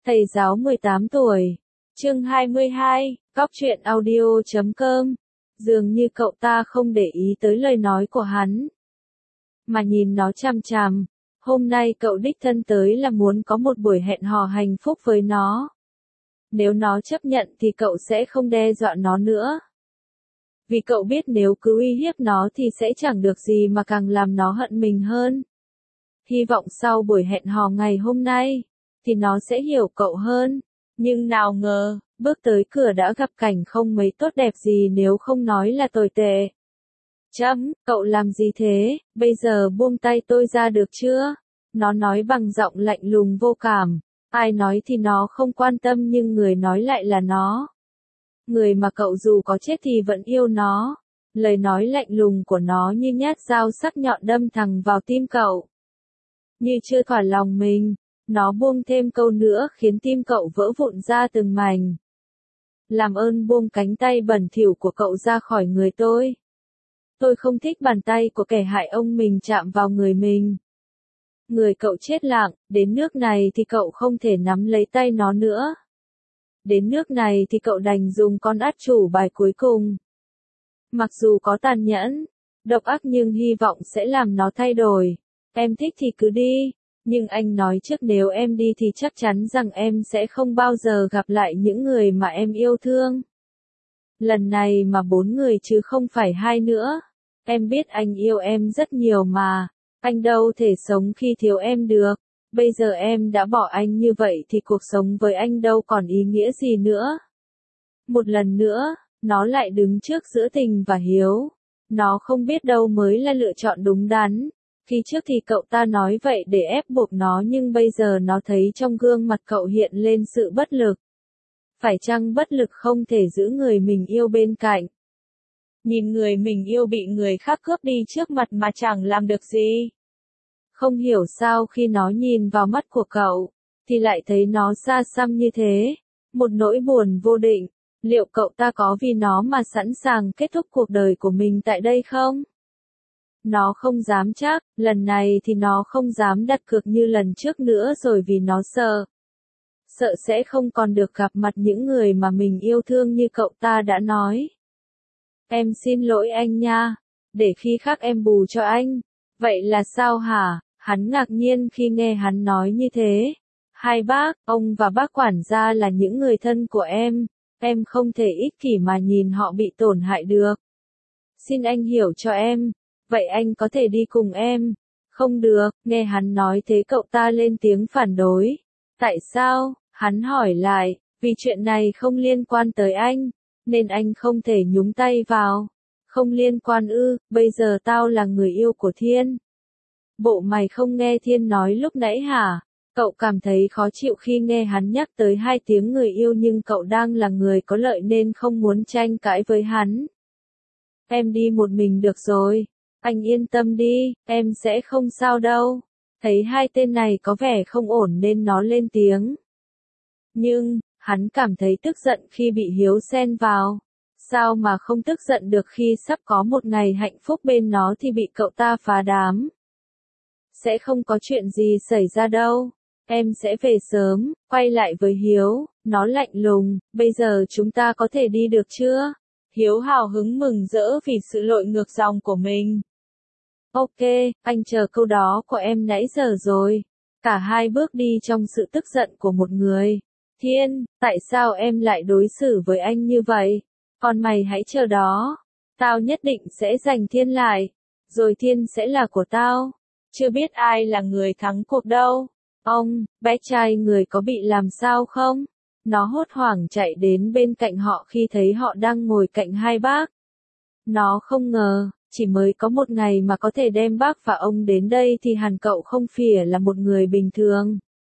Thầy giáo 18 tuổi. Chương 22, Góc truyện audio.com. Dường như cậu ta không để ý tới lời nói của hắn, mà nhìn nó chằm chằm. Hôm nay cậu đích thân tới là muốn có một buổi hẹn hò hạnh phúc với nó. Nếu nó chấp nhận thì cậu sẽ không đe dọa nó nữa. Vì cậu biết nếu cứ uy hiếp nó thì sẽ chẳng được gì mà càng làm nó hận mình hơn. Hy vọng sau buổi hẹn hò ngày hôm nay, thì nó sẽ hiểu cậu hơn. Nhưng nào ngờ, bước tới cửa đã gặp cảnh không mấy tốt đẹp gì nếu không nói là tồi tệ. Cậu làm gì thế, bây giờ buông tay tôi ra được chưa? Nó nói bằng giọng lạnh lùng vô cảm. Ai nói thì nó không quan tâm nhưng người nói lại là nó. Người mà cậu dù có chết thì vẫn yêu nó. Lời nói lạnh lùng của nó như nhát dao sắc nhọn đâm thẳng vào tim cậu. Như chưa thỏa lòng mình, nó buông thêm câu nữa khiến tim cậu vỡ vụn ra từng mảnh. Làm ơn buông cánh tay bẩn thỉu của cậu ra khỏi người tôi. Tôi không thích bàn tay của kẻ hại ông mình chạm vào người mình. Người cậu chết lặng, đến nước này thì cậu không thể nắm lấy tay nó nữa. Đến nước này thì cậu đành dùng con át chủ bài cuối cùng. Mặc dù có tàn nhẫn, độc ác nhưng hy vọng sẽ làm nó thay đổi. Em thích thì cứ đi, nhưng anh nói trước nếu em đi thì chắc chắn rằng em sẽ không bao giờ gặp lại những người mà em yêu thương. Lần này mà 4 người chứ không phải 2 nữa. Em biết anh yêu em rất nhiều mà, anh đâu thể sống khi thiếu em được. Bây giờ em đã bỏ anh như vậy thì cuộc sống với anh đâu còn ý nghĩa gì nữa. Một lần nữa, nó lại đứng trước giữa tình và hiếu. Nó không biết đâu mới là lựa chọn đúng đắn. Khi trước thì cậu ta nói vậy để ép buộc nó nhưng bây giờ nó thấy trong gương mặt cậu hiện lên sự bất lực. Phải chăng bất lực không thể giữ người mình yêu bên cạnh? Nhìn người mình yêu bị người khác cướp đi trước mặt mà chẳng làm được gì. Không hiểu sao khi nó nhìn vào mắt của cậu, thì lại thấy nó xa xăm như thế. Một nỗi buồn vô định. Liệu cậu ta có vì nó mà sẵn sàng kết thúc cuộc đời của mình tại đây không? Nó không dám chắc, lần này thì nó không dám đặt cược như lần trước nữa rồi vì nó sợ. Sợ sẽ không còn được gặp mặt những người mà mình yêu thương như cậu ta đã nói. Em xin lỗi anh nha, để khi khác em bù cho anh. Vậy là sao hả? Hắn ngạc nhiên khi nghe hắn nói như thế. Hai bác, ông và bác quản gia là những người thân của em không thể ích kỷ mà nhìn họ bị tổn hại được. Xin anh hiểu cho em. Vậy anh có thể đi cùng em. Không được, nghe hắn nói thế cậu ta lên tiếng phản đối. Tại sao? Hắn hỏi lại, vì chuyện này không liên quan tới anh, nên anh không thể nhúng tay vào. Không liên quan ư, bây giờ tao là người yêu của Thiên. Bộ mày không nghe Thiên nói lúc nãy hả? Cậu cảm thấy khó chịu khi nghe hắn nhắc tới 2 tiếng người yêu nhưng cậu đang là người có lợi nên không muốn tranh cãi với hắn. Em đi một mình được rồi. Anh yên tâm đi, em sẽ không sao đâu. Thấy 2 tên này có vẻ không ổn nên nó lên tiếng. Nhưng, hắn cảm thấy tức giận khi bị Hiếu xen vào. Sao mà không tức giận được khi sắp có một ngày hạnh phúc bên nó thì bị cậu ta phá đám. Sẽ không có chuyện gì xảy ra đâu. Em sẽ về sớm, quay lại với Hiếu. Nó lạnh lùng, bây giờ chúng ta có thể đi được chưa? Hiếu hào hứng mừng rỡ vì sự lội ngược dòng của mình. Ok, anh chờ câu đó của em nãy giờ rồi. Cả hai bước đi trong sự tức giận của một người. Thiên, tại sao em lại đối xử với anh như vậy? Còn mày hãy chờ đó. Tao nhất định sẽ giành Thiên lại. Rồi Thiên sẽ là của tao. Chưa biết ai là người thắng cuộc đâu. Ông, bé trai người có bị làm sao không? Nó hốt hoảng chạy đến bên cạnh họ khi thấy họ đang ngồi cạnh hai bác. Nó không ngờ, chỉ mới có một ngày mà có thể đem bác và ông đến đây thì hẳn cậu không phải là một người bình thường.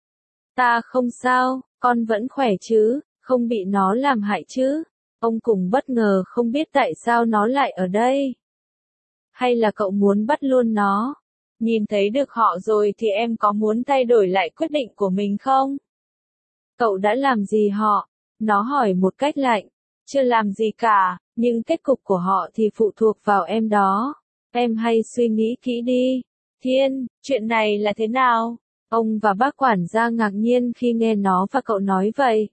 Ta không sao, con vẫn khỏe chứ, không bị nó làm hại chứ. Ông cùng bất ngờ không biết tại sao nó lại ở đây. Hay là cậu muốn bắt luôn nó? Nhìn thấy được họ rồi thì em có muốn thay đổi lại quyết định của mình không? Cậu đã làm gì họ? Nó hỏi một cách lạnh. Chưa làm gì cả, nhưng kết cục của họ thì phụ thuộc vào em đó. Em hãy suy nghĩ kỹ đi. Thiên, chuyện này là thế nào? Ông và bác quản gia ngạc nhiên khi nghe nó và cậu nói vậy.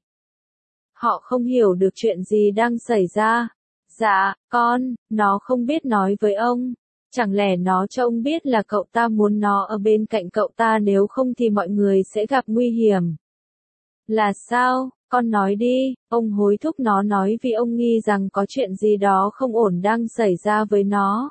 Họ không hiểu được chuyện gì đang xảy ra. Dạ, con, nó không biết nói với ông. Chẳng lẽ nó cho ông biết là cậu ta muốn nó ở bên cạnh cậu ta, nếu không thì mọi người sẽ gặp nguy hiểm. Là sao, con nói đi, ông hối thúc nó nói vì ông nghi rằng có chuyện gì đó không ổn đang xảy ra với nó.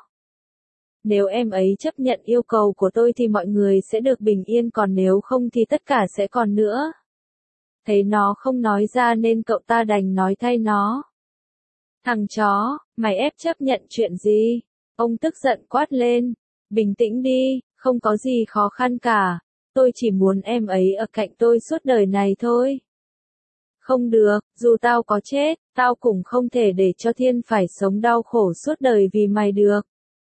Nếu em ấy chấp nhận yêu cầu của tôi thì mọi người sẽ được bình yên, còn nếu không thì tất cả sẽ còn nữa. Thấy nó không nói ra nên cậu ta đành nói thay nó. Thằng chó, mày ép chấp nhận chuyện gì? Ông tức giận quát lên. Bình tĩnh đi, không có gì khó khăn cả. Tôi chỉ muốn em ấy ở cạnh tôi suốt đời này thôi. Không được, dù tao có chết, tao cũng không thể để cho Thiên phải sống đau khổ suốt đời vì mày được.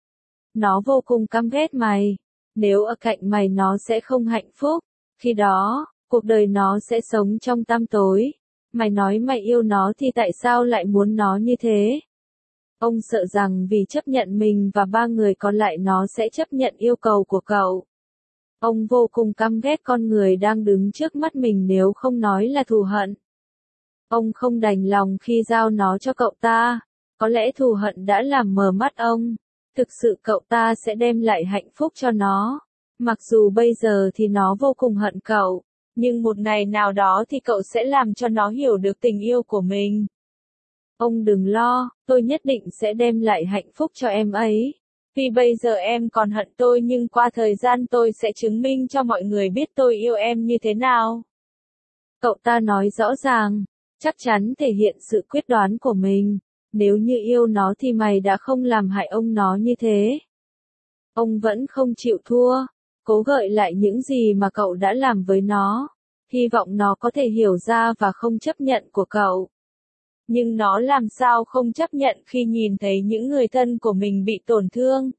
Nó vô cùng căm ghét mày. Nếu ở cạnh mày nó sẽ không hạnh phúc. Khi đó, cuộc đời nó sẽ sống trong tăm tối. Mày nói mày yêu nó thì tại sao lại muốn nó như thế? Ông sợ rằng vì chấp nhận mình và ba người còn lại nó sẽ chấp nhận yêu cầu của cậu. Ông vô cùng căm ghét con người đang đứng trước mắt mình, nếu không nói là thù hận. Ông không đành lòng khi giao nó cho cậu ta. Có lẽ thù hận đã làm mờ mắt ông. Thực sự cậu ta sẽ đem lại hạnh phúc cho nó. Mặc dù bây giờ thì nó vô cùng hận cậu. Nhưng một ngày nào đó thì cậu sẽ làm cho nó hiểu được tình yêu của mình. Ông đừng lo, tôi nhất định sẽ đem lại hạnh phúc cho em ấy. Vì bây giờ em còn hận tôi, nhưng qua thời gian tôi sẽ chứng minh cho mọi người biết tôi yêu em như thế nào. Cậu ta nói rõ ràng, chắc chắn thể hiện sự quyết đoán của mình. Nếu như yêu nó thì mày đã không làm hại ông nó như thế. Ông vẫn không chịu thua, cố gợi lại những gì mà cậu đã làm với nó. Hy vọng nó có thể hiểu ra và không chấp nhận của cậu. Nhưng nó làm sao không chấp nhận khi nhìn thấy những người thân của mình bị tổn thương.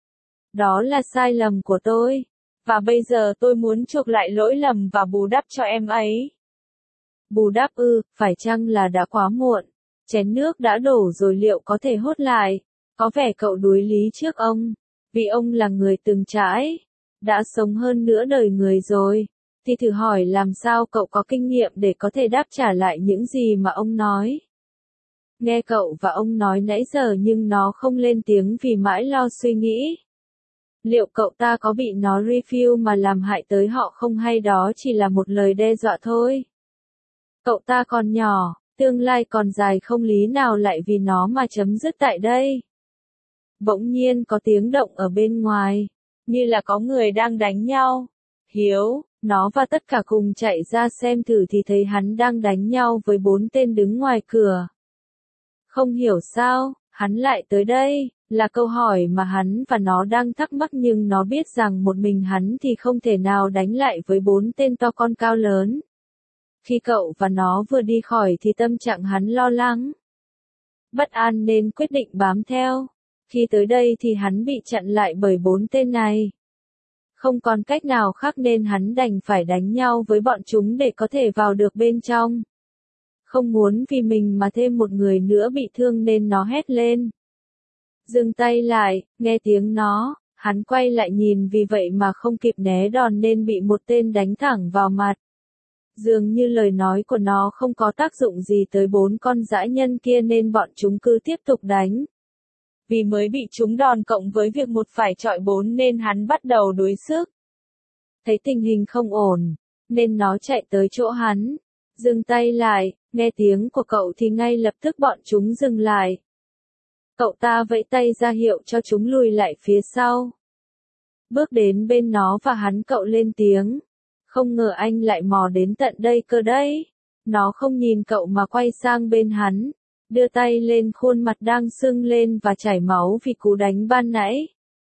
Đó là sai lầm của tôi. Và bây giờ tôi muốn chuộc lại lỗi lầm và bù đắp cho em ấy. Bù đắp ư, phải chăng là đã quá muộn? Chén nước đã đổ rồi, liệu có thể hốt lại? Có vẻ cậu đuối lý trước ông. Vì ông là người từng trải, đã sống hơn nửa đời người rồi. Thì thử hỏi làm sao cậu có kinh nghiệm để có thể đáp trả lại những gì mà ông nói. Nghe cậu và ông nói nãy giờ nhưng nó không lên tiếng vì mãi lo suy nghĩ. Liệu cậu ta có bị nó review mà làm hại tới họ không, hay đó chỉ là một lời đe dọa thôi? Cậu ta còn nhỏ, tương lai còn dài, không lý nào lại vì nó mà chấm dứt tại đây. Bỗng nhiên có tiếng động ở bên ngoài, như là có người đang đánh nhau. Hiếu, nó và tất cả cùng chạy ra xem thử thì thấy hắn đang đánh nhau với 4 tên đứng ngoài cửa. Không hiểu sao, hắn lại tới đây, là câu hỏi mà hắn và nó đang thắc mắc, nhưng nó biết rằng một mình hắn thì không thể nào đánh lại với 4 tên to con cao lớn. Khi cậu và nó vừa đi khỏi thì tâm trạng hắn lo lắng, bất an nên quyết định bám theo. Khi tới đây thì hắn bị chặn lại bởi 4 tên này. Không còn cách nào khác nên hắn đành phải đánh nhau với bọn chúng để có thể vào được bên trong. Không muốn vì mình mà thêm một người nữa bị thương nên nó hét lên. Dừng tay lại, nghe tiếng nó, hắn quay lại nhìn, vì vậy mà không kịp né đòn nên bị một tên đánh thẳng vào mặt. Dường như lời nói của nó không có tác dụng gì tới 4 con dã nhân kia nên bọn chúng cứ tiếp tục đánh. Vì mới bị trúng đòn cộng với việc một phải chọi 4 nên hắn bắt đầu đuối sức. Thấy tình hình không ổn, nên nó chạy tới chỗ hắn. Dừng tay lại, nghe tiếng của cậu thì ngay lập tức bọn chúng dừng lại. Cậu ta vẫy tay ra hiệu cho chúng lùi lại phía sau. Bước đến bên nó và hắn, cậu lên tiếng. Không ngờ anh lại mò đến tận đây cơ đấy. Nó không nhìn cậu mà quay sang bên hắn, đưa tay lên khuôn mặt đang sưng lên và chảy máu vì cú đánh ban nãy.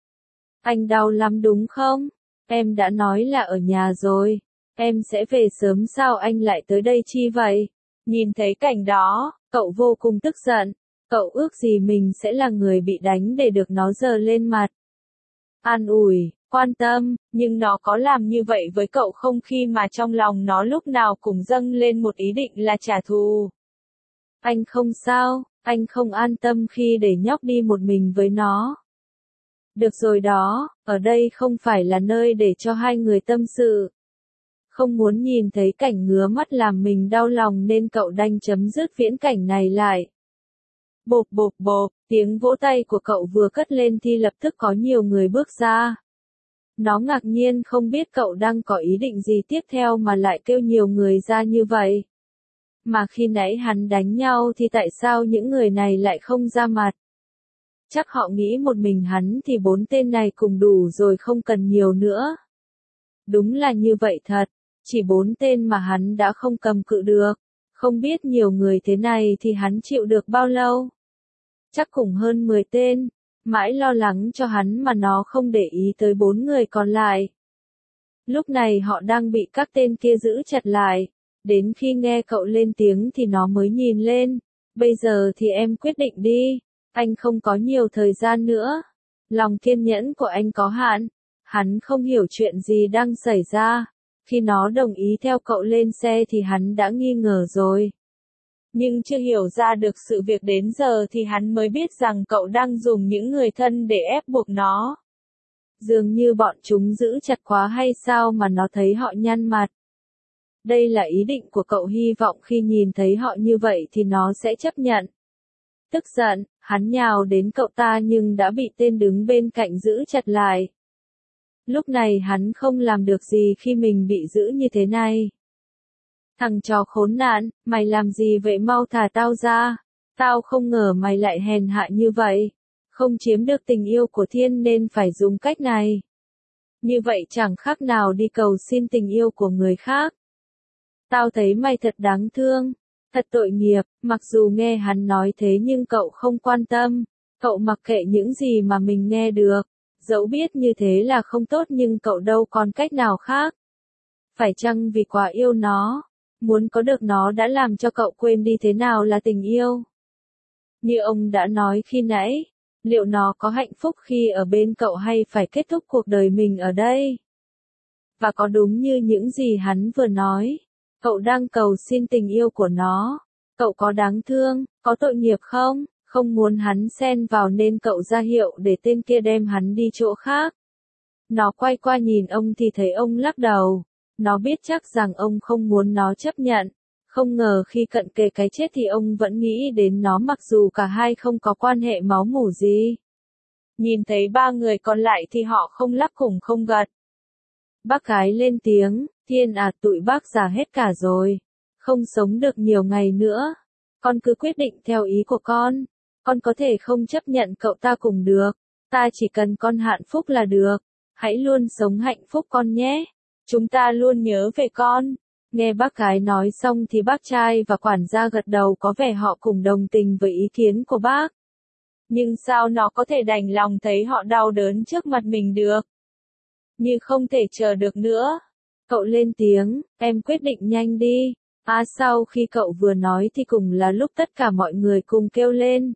Anh đau lắm đúng không? Em đã nói là ở nhà rồi. Em sẽ về sớm, sao anh lại tới đây chi vậy? Nhìn thấy cảnh đó, cậu vô cùng tức giận. Cậu ước gì mình sẽ là người bị đánh để được nó giơ lên mặt. An ủi, quan tâm, nhưng nó có làm như vậy với cậu không, khi mà trong lòng nó lúc nào cũng dâng lên một ý định là trả thù. Anh không sao, anh không an tâm khi để nhóc đi một mình với nó. Được rồi đó, ở đây không phải là nơi để cho hai người tâm sự. Không muốn nhìn thấy cảnh ngứa mắt làm mình đau lòng nên cậu đành chấm dứt viễn cảnh này lại. Bộp bộp bộp, tiếng vỗ tay của cậu vừa cất lên thì lập tức có nhiều người bước ra. Nó ngạc nhiên không biết cậu đang có ý định gì tiếp theo mà lại kêu nhiều người ra như vậy. Mà khi nãy hắn đánh nhau thì tại sao những người này lại không ra mặt? Chắc họ nghĩ một mình hắn thì 4 tên này cùng đủ rồi không cần nhiều nữa. Đúng là như vậy thật, chỉ 4 tên mà hắn đã không cầm cự được. Không biết nhiều người thế này thì hắn chịu được bao lâu? Chắc cũng hơn 10 tên, mãi lo lắng cho hắn mà nó không để ý tới 4 người còn lại. Lúc này họ đang bị các tên kia giữ chặt lại, đến khi nghe cậu lên tiếng thì nó mới nhìn lên. Bây giờ thì em quyết định đi, anh không có nhiều thời gian nữa. Lòng kiên nhẫn của anh có hạn, hắn không hiểu chuyện gì đang xảy ra. Khi nó đồng ý theo cậu lên xe thì hắn đã nghi ngờ rồi. Nhưng chưa hiểu ra được sự việc đến giờ thì hắn mới biết rằng cậu đang dùng những người thân để ép buộc nó. Dường như bọn chúng giữ chặt quá hay sao mà nó thấy họ nhăn mặt. Đây là ý định của cậu, hy vọng khi nhìn thấy họ như vậy thì nó sẽ chấp nhận. Tức giận, hắn nhào đến cậu ta nhưng đã bị tên đứng bên cạnh giữ chặt lại. Lúc này hắn không làm được gì khi mình bị giữ như thế này. Thằng chó khốn nạn, mày làm gì vậy, mau thả tao ra. Tao không ngờ mày lại hèn hạ như vậy. Không chiếm được tình yêu của Thiên nên phải dùng cách này. Như vậy chẳng khác nào đi cầu xin tình yêu của người khác. Tao thấy mày thật đáng thương, thật tội nghiệp. Mặc dù nghe hắn nói thế nhưng cậu không quan tâm. Cậu mặc kệ những gì mà mình nghe được. Dẫu biết như thế là không tốt nhưng cậu đâu còn cách nào khác. Phải chăng vì quá yêu nó, muốn có được nó đã làm cho cậu quên đi thế nào là tình yêu? Như ông đã nói khi nãy, liệu nó có hạnh phúc khi ở bên cậu hay phải kết thúc cuộc đời mình ở đây? Và có đúng như những gì hắn vừa nói, cậu đang cầu xin tình yêu của nó? Cậu có đáng thương, có tội nghiệp không? Không muốn hắn xen vào nên cậu ra hiệu để tên kia đem hắn đi chỗ khác. Nó quay qua nhìn ông thì thấy ông lắc đầu. Nó biết chắc rằng ông không muốn nó chấp nhận. Không ngờ khi cận kề cái chết thì ông vẫn nghĩ đến nó mặc dù cả hai không có quan hệ máu mủ gì. Nhìn thấy 3 người còn lại thì họ không lắc cùng không gật. Bác gái lên tiếng, Thiên à, tụi bác già hết cả rồi. Không sống được nhiều ngày nữa. Con cứ quyết định theo ý của con. Con có thể không chấp nhận cậu ta cùng được. Ta chỉ cần con hạnh phúc là được. Hãy luôn sống hạnh phúc con nhé. Chúng ta luôn nhớ về con. Nghe bác gái nói xong thì bác trai và quản gia gật đầu, có vẻ họ cùng đồng tình với ý kiến của bác. Nhưng sao nó có thể đành lòng thấy họ đau đớn trước mặt mình được? Như không thể chờ được nữa. Cậu lên tiếng, em quyết định nhanh đi. Sau khi cậu vừa nói thì cùng là lúc tất cả mọi người cùng kêu lên.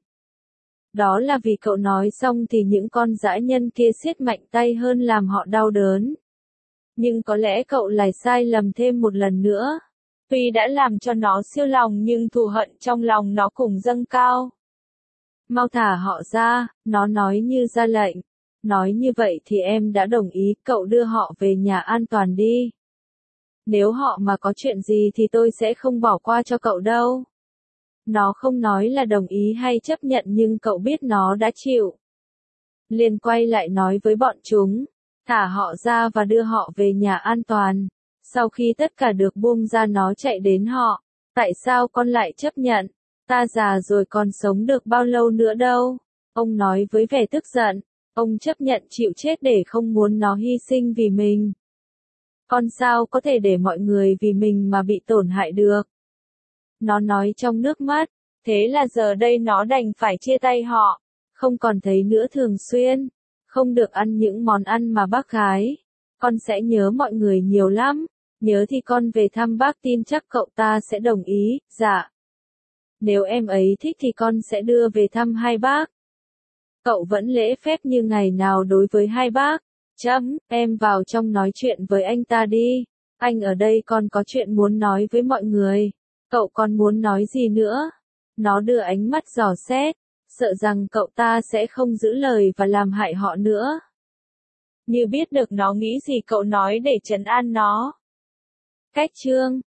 Đó là vì cậu nói xong thì những con dã nhân kia siết mạnh tay hơn làm họ đau đớn. Nhưng có lẽ cậu lại sai lầm thêm một lần nữa. Tuy đã làm cho nó siêu lòng nhưng thù hận trong lòng nó cùng dâng cao. Mau thả họ ra, nó nói như ra lệnh. Nói như vậy thì em đã đồng ý, cậu đưa họ về nhà an toàn đi. Nếu họ mà có chuyện gì thì tôi sẽ không bỏ qua cho cậu đâu. Nó không nói là đồng ý hay chấp nhận nhưng cậu biết nó đã chịu. Liền quay lại nói với bọn chúng, thả họ ra và đưa họ về nhà an toàn. Sau khi tất cả được buông ra nó chạy đến họ. Tại sao con lại chấp nhận? Ta già rồi còn sống được bao lâu nữa đâu? Ông nói với vẻ tức giận. Ông chấp nhận chịu chết để không muốn nó hy sinh vì mình. Con sao có thể để mọi người vì mình mà bị tổn hại được? Nó nói trong nước mắt. Thế là giờ đây nó đành phải chia tay họ. Không còn thấy nữa thường xuyên. Không được ăn những món ăn mà bác gái. Con sẽ nhớ mọi người nhiều lắm. Nhớ thì con về thăm bác, tin chắc cậu ta sẽ đồng ý. Dạ. Nếu em ấy thích thì con sẽ đưa về thăm hai bác. Cậu vẫn lễ phép như ngày nào đối với hai bác. Em vào trong nói chuyện với anh ta đi. Anh ở đây, con có chuyện muốn nói với mọi người. Cậu còn muốn nói gì nữa? Nó đưa ánh mắt dò xét, sợ rằng cậu ta sẽ không giữ lời và làm hại họ nữa. Như biết được nó nghĩ gì cậu nói để trấn an nó. Cách chương